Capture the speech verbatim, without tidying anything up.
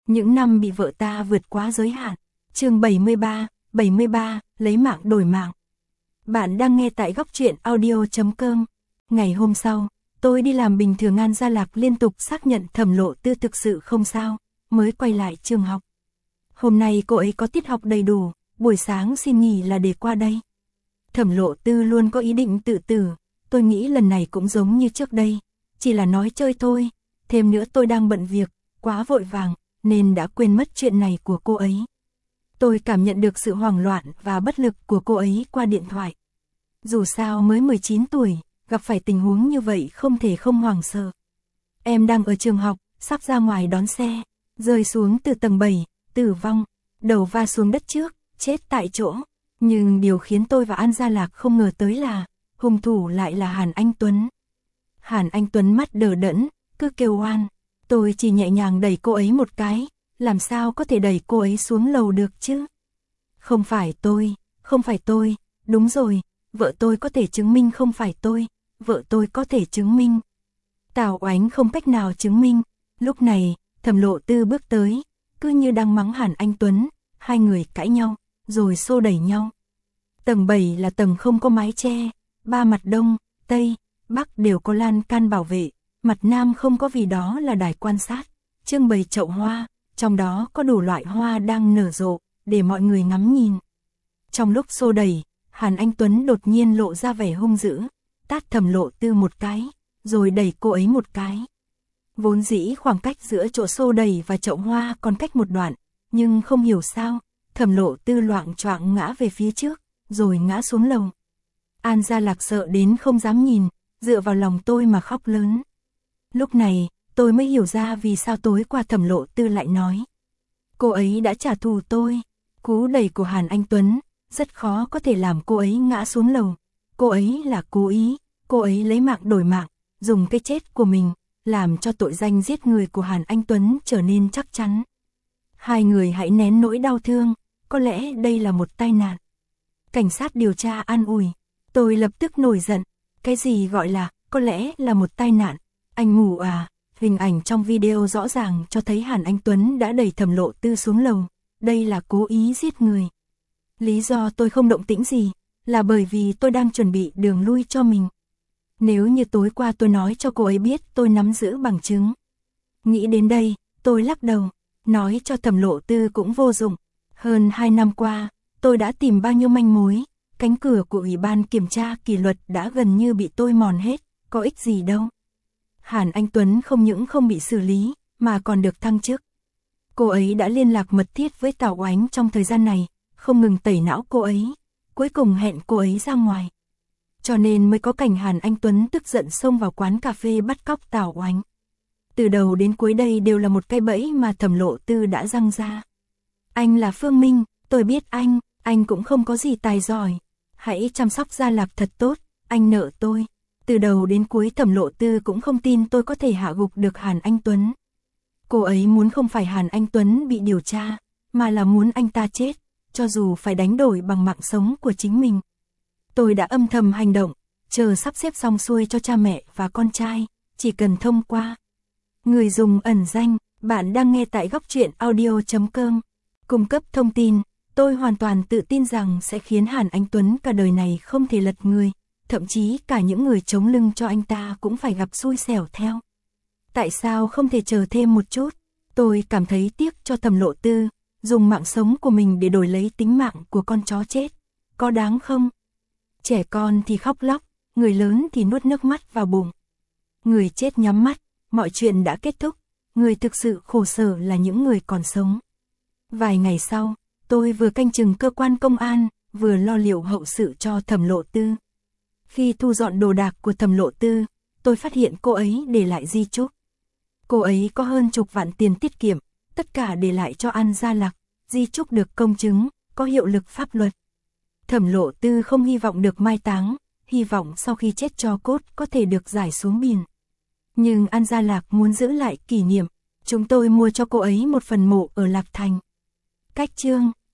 Những năm bị vợ ta vượt quá giới hạn. Chương bảy mươi ba, bảy mươi ba, lấy mạng đổi mạng. Bạn đang nghe tại góc truyện audio chấm com. Ngày hôm sau, tôi đi làm bình thường. An Gia Lạc liên tục xác nhận Thẩm Lộ Tư thực sự không sao, mới quay lại trường học. Hôm nay cô ấy có tiết học đầy đủ, buổi sáng xin nghỉ là để qua đây. Thẩm Lộ Tư luôn có ý định tự tử, tôi nghĩ lần này cũng giống như trước đây, chỉ là nói chơi thôi, thêm nữa tôi đang bận việc, quá vội vàng, nên đã quên mất chuyện này của cô ấy. Tôi cảm nhận được sự hoảng loạn và bất lực của cô ấy qua điện thoại. Dù sao mới mười chín tuổi, gặp phải tình huống như vậy không thể không hoảng sợ. Em đang ở trường học, sắp ra ngoài đón xe, rơi xuống từ tầng bảy, tử vong, đầu va xuống đất trước, chết tại chỗ. Nhưng điều khiến tôi và An Gia Lạc không ngờ tới là, hung thủ lại là Hàn Anh Tuấn. Hàn Anh Tuấn mắt đờ đẫn, cứ kêu oan. Tôi chỉ nhẹ nhàng đẩy cô ấy một cái, làm sao có thể đẩy cô ấy xuống lầu được chứ? Không phải tôi, không phải tôi, đúng rồi, vợ tôi có thể chứng minh không phải tôi, vợ tôi có thể chứng minh. Tào Oánh không cách nào chứng minh. Lúc này, Thẩm Lộ Tư bước tới, cứ như đang mắng Hàn Anh Tuấn, hai người cãi nhau, rồi xô đẩy nhau. Tầng bảy là tầng không có mái che, ba mặt đông, tây, bắc đều có lan can bảo vệ, mặt nam không có vì đó là đài quan sát, trưng bày chậu hoa, trong đó có đủ loại hoa đang nở rộ, để mọi người ngắm nhìn. Trong lúc xô đẩy, Hàn Anh Tuấn đột nhiên lộ ra vẻ hung dữ, tát Thẩm Lộ Tư một cái, rồi đẩy cô ấy một cái. Vốn dĩ khoảng cách giữa chỗ xô đẩy và chậu hoa còn cách một đoạn, nhưng không hiểu sao, Thẩm Lộ Tư loạng choạng ngã về phía trước, rồi ngã xuống lầu. An Gia Lạc sợ đến không dám nhìn, dựa vào lòng tôi mà khóc lớn. Lúc này, tôi mới hiểu ra vì sao tối qua Thẩm Lộ Tư lại nói. Cô ấy đã trả thù tôi. Cú đẩy của Hàn Anh Tuấn, rất khó có thể làm cô ấy ngã xuống lầu. Cô ấy là cố ý, cô ấy lấy mạng đổi mạng, dùng cái chết của mình, làm cho tội danh giết người của Hàn Anh Tuấn trở nên chắc chắn. Hai người hãy nén nỗi đau thương, có lẽ đây là một tai nạn. Cảnh sát điều tra an ủi. Tôi lập tức nổi giận. Cái gì gọi là, có lẽ là một tai nạn? Anh ngủ à? Hình ảnh trong video rõ ràng cho thấy Hàn Anh Tuấn đã đẩy Thẩm Lộ Tư xuống lầu. Đây là cố ý giết người. Lý do tôi không động tĩnh gì, là bởi vì tôi đang chuẩn bị đường lui cho mình. Nếu như tối qua tôi nói cho cô ấy biết tôi nắm giữ bằng chứng. Nghĩ đến đây, tôi lắc đầu, nói cho Thẩm Lộ Tư cũng vô dụng. Hơn hai năm qua, tôi đã tìm bao nhiêu manh mối, cánh cửa của Ủy ban kiểm tra kỷ luật đã gần như bị tôi mòn hết, có ích gì đâu. Hàn Anh Tuấn không những không bị xử lý, mà còn được thăng chức. Cô ấy đã liên lạc mật thiết với Tào Oánh trong thời gian này, không ngừng tẩy não cô ấy, cuối cùng hẹn cô ấy ra ngoài. Cho nên mới có cảnh Hàn Anh Tuấn tức giận xông vào quán cà phê bắt cóc Tào Oánh. Từ đầu đến cuối đây đều là một cái bẫy mà Thẩm Lộ Tư đã răng ra. Anh là Phương Minh, tôi biết anh, anh cũng không có gì tài giỏi. Hãy chăm sóc Gia Lạc thật tốt, anh nợ tôi. Từ đầu đến cuối Thẩm Lộ Tư cũng không tin tôi có thể hạ gục được Hàn Anh Tuấn. Cô ấy muốn không phải Hàn Anh Tuấn bị điều tra, mà là muốn anh ta chết, cho dù phải đánh đổi bằng mạng sống của chính mình. Tôi đã âm thầm hành động, chờ sắp xếp xong xuôi cho cha mẹ và con trai, chỉ cần thông qua. Người dùng ẩn danh, bạn đang nghe tại góc truyện audio chấm com. Cung cấp thông tin, tôi hoàn toàn tự tin rằng sẽ khiến Hàn Anh Tuấn cả đời này không thể lật người, thậm chí cả những người chống lưng cho anh ta cũng phải gặp xui xẻo theo. Tại sao không thể chờ thêm một chút? Tôi cảm thấy tiếc cho Thẩm Lộ Tư, dùng mạng sống của mình để đổi lấy tính mạng của con chó chết. Có đáng không? Trẻ con thì khóc lóc, người lớn thì nuốt nước mắt vào bụng. Người chết nhắm mắt, mọi chuyện đã kết thúc, người thực sự khổ sở là những người còn sống. Vài ngày sau, tôi vừa canh chừng cơ quan công an, vừa lo liệu hậu sự cho Thẩm Lộ Tư. Khi thu dọn đồ đạc của Thẩm Lộ Tư, tôi phát hiện cô ấy để lại di chúc. Cô ấy có hơn chục vạn tiền tiết kiệm, tất cả để lại cho An Gia Lạc, di chúc được công chứng, có hiệu lực pháp luật. Thẩm Lộ Tư không hy vọng được mai táng, hy vọng sau khi chết tro cốt có thể được giải xuống biển. Nhưng An Gia Lạc muốn giữ lại kỷ niệm, chúng tôi mua cho cô ấy một phần mộ ở Lạc Thành. Cách chương